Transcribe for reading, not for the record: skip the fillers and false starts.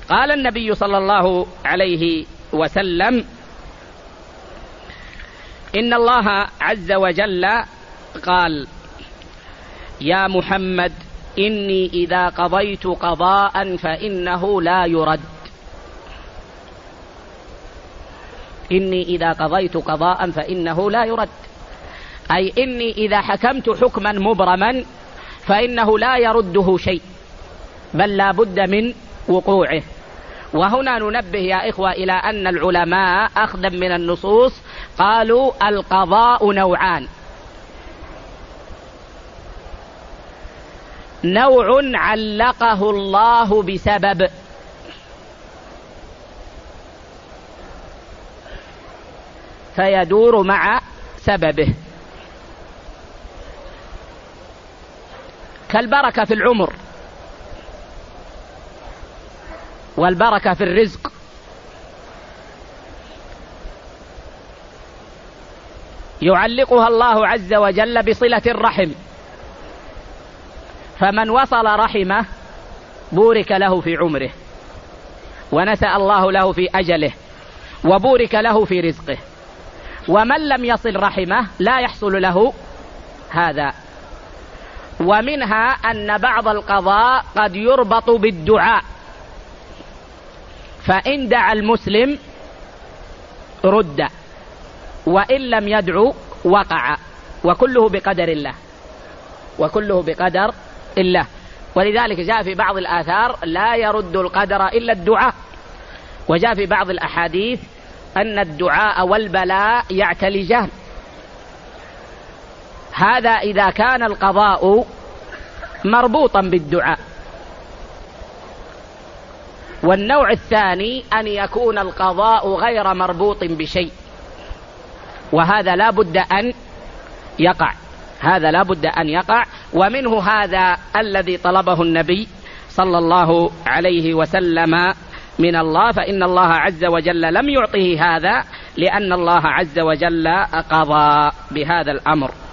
قال النبي صلى الله عليه وسلم: إن الله عز وجل قال: يا محمد إني إذا قضيت قضاء فإنه لا يرد. إني إذا قضيت قضاء فإنه لا يرد، أي إني إذا حكمت حكما مبرما فإنه لا يرده شيء، بل لا بد من وقوعه. وهنا ننبه يا إخوة إلى أن العلماء أخذا من النصوص قالوا القضاء نوعان: نوع علقه الله بسبب، فيدور مع سببه، كالبركة في العمر والبركة في الرزق، يعلقها الله عز وجل بصلة الرحم، فمن وصل رحمه بورك له في عمره، ونسأ الله له في أجله، وبورك له في رزقه. ومن لم يصل رحمه لا يحصل له هذا. ومنها أن بعض القضاء قد يربط بالدعاء، فإن دعا المسلم رد، وإن لم يدعو وقع، وكله بقدر الله، وكله بقدر الله. ولذلك جاء في بعض الآثار: لا يرد القدر إلا الدعاء. وجاء في بعض الأحاديث أن الدعاء والبلاء يعتلجان. هذا إذا كان القضاء مربوطا بالدعاء. والنوع الثاني أن يكون القضاء غير مربوط بشيء، وهذا لا بد أن يقع، هذا لا بد أن يقع. ومنه هذا الذي طلبه النبي صلى الله عليه وسلم من الله، فإن الله عز وجل لم يعطه هذا، لأن الله عز وجل قضى بهذا الأمر.